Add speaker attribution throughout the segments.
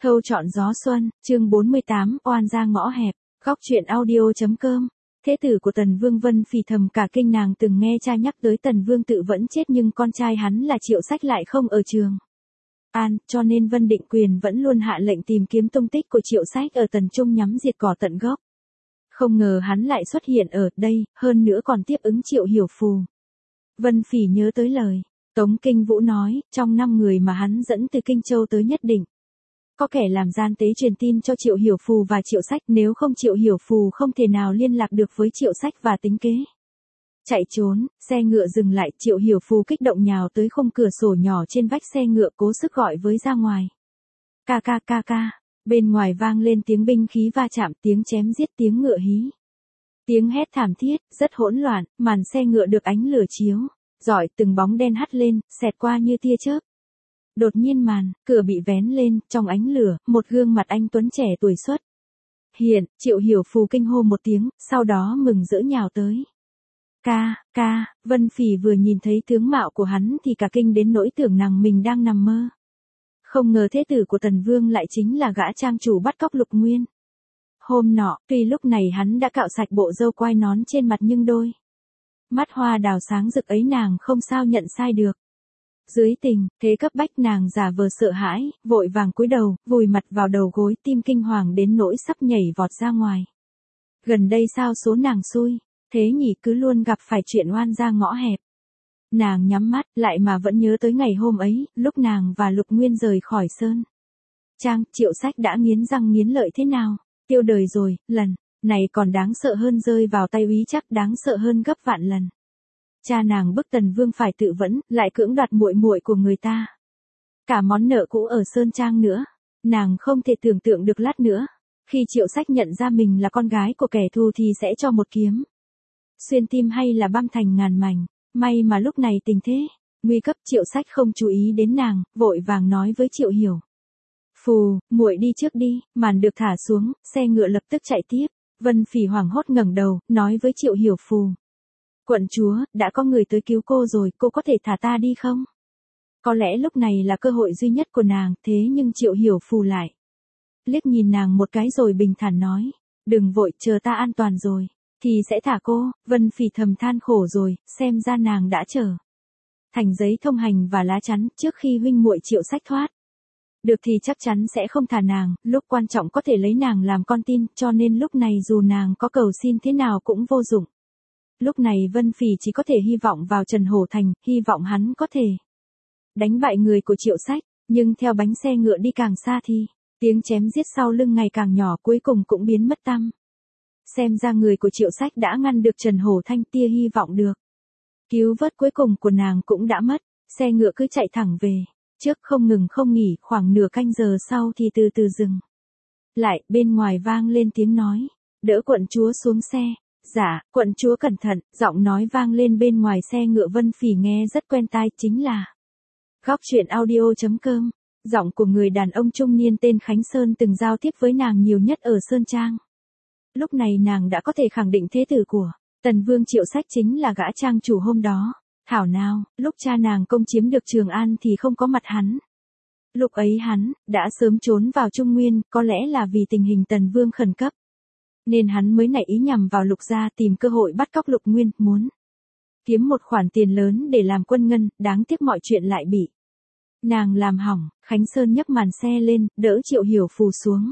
Speaker 1: Thâu chọn gió xuân, chương 48, oan ra ngõ hẹp, góc truyện audio.com. Thế tử của Tần Vương Vân Phì thầm cả kinh, nàng từng nghe cha nhắc tới Tần Vương tự vẫn chết nhưng con trai hắn là Triệu Sách lại không ở Trường An, cho nên Vân Định Quyền vẫn luôn hạ lệnh tìm kiếm tung tích của Triệu Sách ở Tần Trung nhắm diệt cỏ tận gốc. Không ngờ hắn lại xuất hiện ở đây, hơn nữa còn tiếp ứng Triệu Hiểu Phù. Vân Phì nhớ tới lời Tống Kinh Vũ nói, trong 5 người mà hắn dẫn từ Kinh Châu tới nhất định có kẻ làm gian tế truyền tin cho Triệu Hiểu Phù và Triệu Sách, nếu không Triệu Hiểu Phù không thể nào liên lạc được với Triệu Sách và tính kế chạy trốn. Xe ngựa dừng lại, Triệu Hiểu Phù kích động nhào tới khung cửa sổ nhỏ trên vách xe ngựa, cố sức gọi với ra ngoài. Ca ca ca ca. Bên ngoài vang lên tiếng binh khí va chạm, tiếng chém giết, tiếng ngựa hí, tiếng hét thảm thiết, rất hỗn loạn. Màn xe ngựa được ánh lửa chiếu rọi, từng bóng đen hắt lên, xẹt qua như tia chớp. Đột nhiên màn cửa bị vén lên, trong ánh lửa, một gương mặt anh tuấn trẻ tuổi xuất hiện. Triệu Hiểu Phù kinh hô một tiếng, sau đó mừng rỡ nhào tới. Ca ca. Vân Phì vừa nhìn thấy tướng mạo của hắn thì cả kinh đến nỗi tưởng rằng mình đang nằm mơ. Không ngờ thế tử của Tần Vương lại chính là gã trang chủ bắt cóc Lục Nguyên. Hôm nọ, tuy lúc này hắn đã cạo sạch bộ râu quai nón trên mặt nhưng đôi mắt hoa đào sáng rực ấy nàng không sao nhận sai được. Dưới tình thế cấp bách, nàng giả vờ sợ hãi, vội vàng cúi đầu, vùi mặt vào đầu gối, tim kinh hoàng đến nỗi sắp nhảy vọt ra ngoài. Gần đây sao số nàng xui thế nhỉ, cứ luôn gặp phải chuyện oan ra ngõ hẹp. Nàng nhắm mắt lại mà vẫn nhớ tới ngày hôm ấy, lúc nàng và Lục Nguyên rời khỏi Sơn Trang. Triệu Sách đã nghiến răng nghiến lợi thế nào, tiêu đời rồi, lần này còn đáng sợ hơn rơi vào tay úy Trác, đáng sợ hơn gấp vạn lần. Cha nàng bức Tần Vương phải tự vẫn, lại cưỡng đoạt muội muội của người ta. Cả món nợ cũ ở Sơn Trang nữa. Nàng không thể tưởng tượng được lát nữa, khi Triệu Sách nhận ra mình là con gái của kẻ thù thì sẽ cho một kiếm xuyên tim hay là băm thành ngàn mảnh. May mà lúc này tình thế nguy cấp, Triệu Sách không chú ý đến nàng, vội vàng nói với Triệu Hiểu Phù, muội đi trước đi. Màn được thả xuống, xe ngựa lập tức chạy tiếp. Vân Phì hoảng hốt ngẩng đầu, nói với Triệu Hiểu Phù. Quận chúa, đã có người tới cứu cô rồi, cô có thể thả ta đi không? Có lẽ lúc này là cơ hội duy nhất của nàng, thế nhưng Triệu Hiểu Phù lại liếc nhìn nàng một cái rồi bình thản nói. Đừng vội, chờ ta an toàn rồi thì sẽ thả cô. Vân Phì thầm than khổ rồi, xem ra nàng đã trở thành giấy thông hành và lá chắn, trước khi huynh muội Triệu Sách thoát được thì chắc chắn sẽ không thả nàng, lúc quan trọng có thể lấy nàng làm con tin, cho nên lúc này dù nàng có cầu xin thế nào cũng vô dụng. Lúc này Vân Phì chỉ có thể hy vọng vào Trần Hổ Thành, hy vọng hắn có thể đánh bại người của Triệu Sách, nhưng theo bánh xe ngựa đi càng xa thì tiếng chém giết sau lưng ngày càng nhỏ, cuối cùng cũng biến mất tăm. Xem ra người của Triệu Sách đã ngăn được Trần Hổ Thanh, tia hy vọng được cứu vớt cuối cùng của nàng cũng đã mất. Xe ngựa cứ chạy thẳng về trước, không ngừng không nghỉ, khoảng nửa canh giờ sau thì từ từ dừng lại. Bên ngoài vang lên tiếng nói, đỡ quận chúa xuống xe. Dạ, quận chúa cẩn thận. Giọng nói vang lên bên ngoài xe ngựa, Vân Phì nghe rất quen tai, chính là góc truyện audio.com. Giọng của người đàn ông trung niên tên Khánh Sơn từng giao tiếp với nàng nhiều nhất ở Sơn Trang. Lúc này nàng đã có thể khẳng định thế tử của Tần Vương Triệu Sách chính là gã trang chủ hôm đó. Thảo nào, lúc cha nàng công chiếm được Trường An thì không có mặt hắn. Lúc ấy hắn đã sớm trốn vào Trung Nguyên, có lẽ là vì tình hình Tần Vương khẩn cấp nên hắn mới nảy ý nhằm vào Lục gia, tìm cơ hội bắt cóc Lục Nguyên, muốn kiếm một khoản tiền lớn để làm quân ngân. Đáng tiếc mọi chuyện lại bị nàng làm hỏng. Khánh Sơn nhấc màn xe lên, đỡ Triệu Hiểu Phù xuống.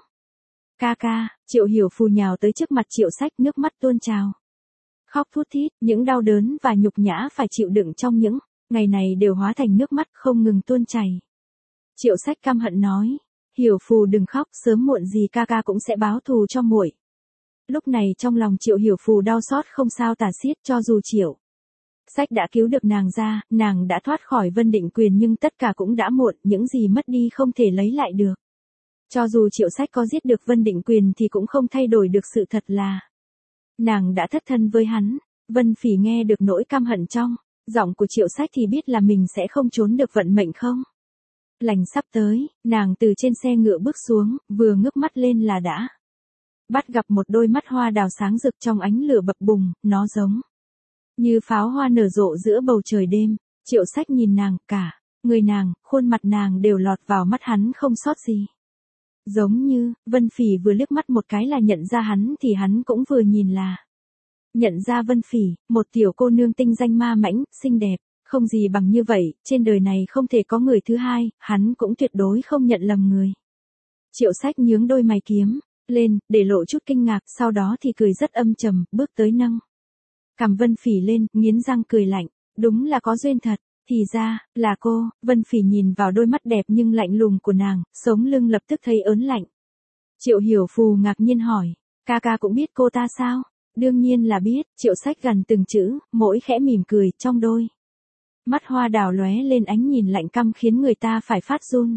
Speaker 1: Ca ca. Triệu Hiểu Phù nhào tới trước mặt Triệu Sách, nước mắt tuôn trào, khóc thút thít. Những đau đớn và nhục nhã phải chịu đựng trong những ngày này đều hóa thành nước mắt không ngừng tuôn chảy. Triệu Sách căm hận nói, Hiểu Phù đừng khóc, sớm muộn gì ca ca cũng sẽ báo thù cho muội. Lúc này trong lòng Triệu Hiểu Phù đau xót không sao tả xiết, cho dù Triệu Sách đã cứu được nàng ra, nàng đã thoát khỏi Vân Định Quyền, nhưng tất cả cũng đã muộn, những gì mất đi không thể lấy lại được. Cho dù Triệu Sách có giết được Vân Định Quyền thì cũng không thay đổi được sự thật là nàng đã thất thân với hắn. Vân Phì nghe được nỗi căm hận trong giọng của Triệu Sách thì biết là mình sẽ không trốn được vận mệnh không lành sắp tới. Nàng từ trên xe ngựa bước xuống, vừa ngước mắt lên là đã bắt gặp một đôi mắt hoa đào sáng rực trong ánh lửa bập bùng, nó giống như pháo hoa nở rộ giữa bầu trời đêm. Triệu Sách nhìn nàng, cả người nàng, khuôn mặt nàng đều lọt vào mắt hắn không sót gì. Giống như, Vân Phỉ vừa liếc mắt một cái là nhận ra hắn thì hắn cũng vừa nhìn là nhận ra Vân Phỉ, một tiểu cô nương tinh danh ma mãnh, xinh đẹp, không gì bằng như vậy, trên đời này không thể có người thứ hai, hắn cũng tuyệt đối không nhận lầm người. Triệu Sách nhướng đôi mày kiếm lên, để lộ chút kinh ngạc, sau đó thì cười rất âm trầm, bước tới nâng cằm Vân Phỉ lên, nghiến răng cười lạnh, đúng là có duyên thật, thì ra, là cô. Vân Phỉ nhìn vào đôi mắt đẹp nhưng lạnh lùng của nàng, sống lưng lập tức thấy ớn lạnh. Triệu Hiểu Phù ngạc nhiên hỏi, ca ca cũng biết cô ta sao? Đương nhiên là biết, Triệu Sách gần từng chữ, mỗi khẽ mỉm cười, trong đôi mắt hoa đào lóe lên ánh nhìn lạnh căm khiến người ta phải phát run.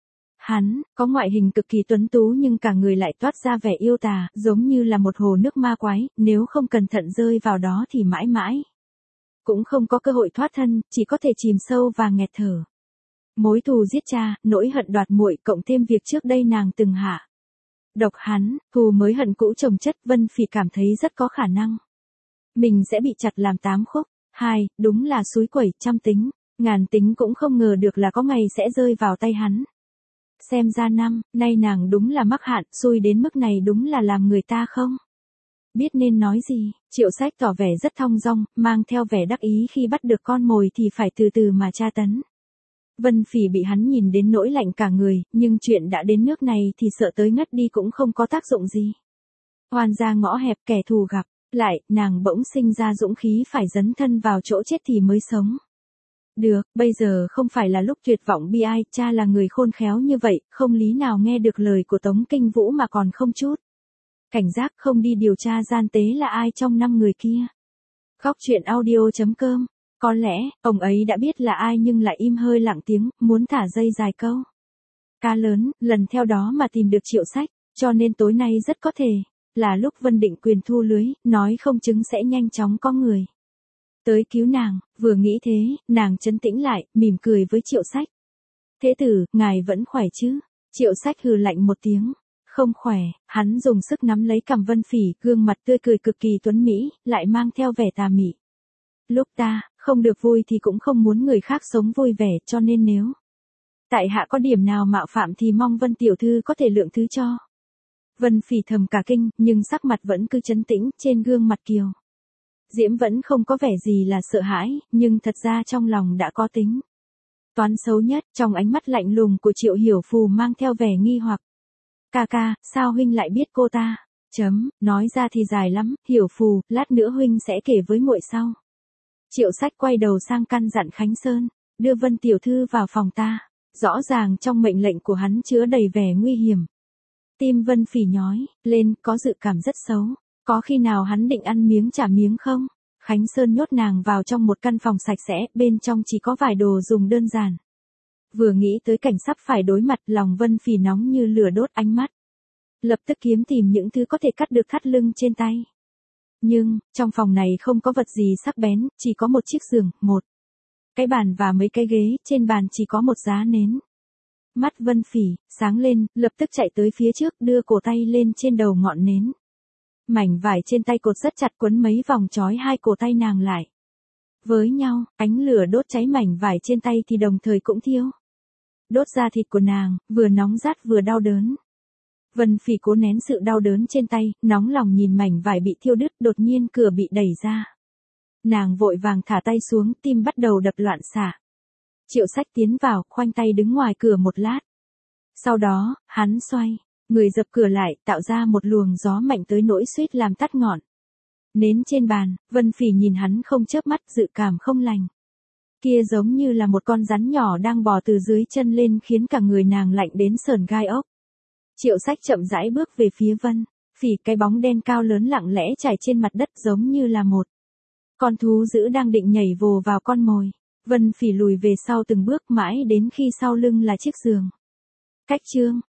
Speaker 1: Hắn, có ngoại hình cực kỳ tuấn tú nhưng cả người lại toát ra vẻ yêu tà, giống như là một hồ nước ma quái, nếu không cẩn thận rơi vào đó thì mãi mãi cũng không có cơ hội thoát thân, chỉ có thể chìm sâu và nghẹt thở. Mối thù giết cha, nỗi hận đoạt muội cộng thêm việc trước đây nàng từng hạ độc hắn, thù mới hận cũ chồng chất, Vân Phỉ cảm thấy rất có khả năng mình sẽ bị chặt làm 8 khúc. Đúng là xúi quẩy, trăm tính, ngàn tính cũng không ngờ được là có ngày sẽ rơi vào tay hắn. Xem ra năm nay nàng đúng là mắc hạn, xui đến mức này đúng là làm người ta không biết nên nói gì. Triệu Sách tỏ vẻ rất thong dong, mang theo vẻ đắc ý khi bắt được con mồi thì phải từ từ mà tra tấn. Vân Phỉ bị hắn nhìn đến nỗi lạnh cả người, nhưng chuyện đã đến nước này thì sợ tới ngất đi cũng không có tác dụng gì. Oan gia ngõ hẹp, kẻ thù gặp lại, nàng bỗng sinh ra dũng khí phải dấn thân vào chỗ chết thì mới sống được. Bây giờ không phải là lúc tuyệt vọng bi ai, cha là người khôn khéo như vậy, không lý nào nghe được lời của Tống Kinh Vũ mà còn không chút cảnh giác, không đi điều tra gian tế là ai trong 5 người kia. Góc truyện audio.com. Có lẽ, ông ấy đã biết là ai nhưng lại im hơi lặng tiếng, muốn thả dây dài câu cá lớn, lần theo đó mà tìm được Triệu Sách, cho nên tối nay rất có thể là lúc Vân Định Quyền thu lưới, nói không chứng sẽ nhanh chóng có người tới cứu nàng. Vừa nghĩ thế, nàng trấn tĩnh lại, mỉm cười với Triệu Sách. Thế tử, ngài vẫn khỏe chứ? Triệu Sách hừ lạnh một tiếng. Không khỏe, hắn dùng sức nắm lấy cằm Vân Phỉ, gương mặt tươi cười cực kỳ tuấn mỹ, lại mang theo vẻ tà mị. Lúc ta không được vui thì cũng không muốn người khác sống vui vẻ, cho nên nếu tại hạ có điểm nào mạo phạm thì mong Vân tiểu thư có thể lượng thứ cho. Vân Phỉ thầm cả kinh, nhưng sắc mặt vẫn cứ trấn tĩnh, trên gương mặt kiều diễm vẫn không có vẻ gì là sợ hãi, nhưng thật ra trong lòng đã có tính toán xấu nhất. Trong ánh mắt lạnh lùng của Triệu Hiểu Phù mang theo vẻ nghi hoặc. Ca ca, sao huynh lại biết cô ta? Nói ra thì dài lắm, Hiểu Phù, lát nữa huynh sẽ kể với muội sau. Triệu Sách quay đầu sang căn dặn Khánh Sơn, đưa Vân tiểu thư vào phòng ta. Rõ ràng trong mệnh lệnh của hắn chứa đầy vẻ nguy hiểm. Tim Vân Phỉ nhói lên, có dự cảm rất xấu. Có khi nào hắn định ăn miếng trả miếng không? Khánh Sơn nhốt nàng vào trong một căn phòng sạch sẽ, bên trong chỉ có vài đồ dùng đơn giản. Vừa nghĩ tới cảnh sắp phải đối mặt, lòng Vân Phỉ nóng như lửa đốt, ánh mắt lập tức kiếm tìm những thứ có thể cắt được thắt lưng trên tay. Nhưng, trong phòng này không có vật gì sắc bén, chỉ có một chiếc giường, một cái bàn và mấy cái ghế, trên bàn chỉ có một giá nến. Mắt Vân Phỉ sáng lên, lập tức chạy tới phía trước, đưa cổ tay lên trên đầu ngọn nến. Mảnh vải trên tay cột rất chặt, quấn mấy vòng trói hai cổ tay nàng lại với nhau, ánh lửa đốt cháy mảnh vải trên tay thì đồng thời cũng thiêu đốt da thịt của nàng, vừa nóng rát vừa đau đớn. Vân Phỉ cố nén sự đau đớn trên tay, nóng lòng nhìn mảnh vải bị thiêu đứt, đột nhiên cửa bị đẩy ra. Nàng vội vàng thả tay xuống, tim bắt đầu đập loạn xạ. Triệu Sách tiến vào, khoanh tay đứng ngoài cửa một lát. Sau đó, hắn xoay người dập cửa lại, tạo ra một luồng gió mạnh tới nỗi suýt làm tắt ngọn nến trên bàn. Vân Phỉ nhìn hắn không chớp mắt, dự cảm không lành kia giống như là một con rắn nhỏ đang bò từ dưới chân lên, khiến cả người nàng lạnh đến sởn gai ốc. Triệu Sách chậm rãi bước về phía Vân Phỉ, cái bóng đen cao lớn lặng lẽ trải trên mặt đất giống như là một con thú dữ đang định nhảy vồ vào con mồi. Vân Phỉ lùi về sau từng bước, mãi đến khi sau lưng là chiếc giường. Cách chương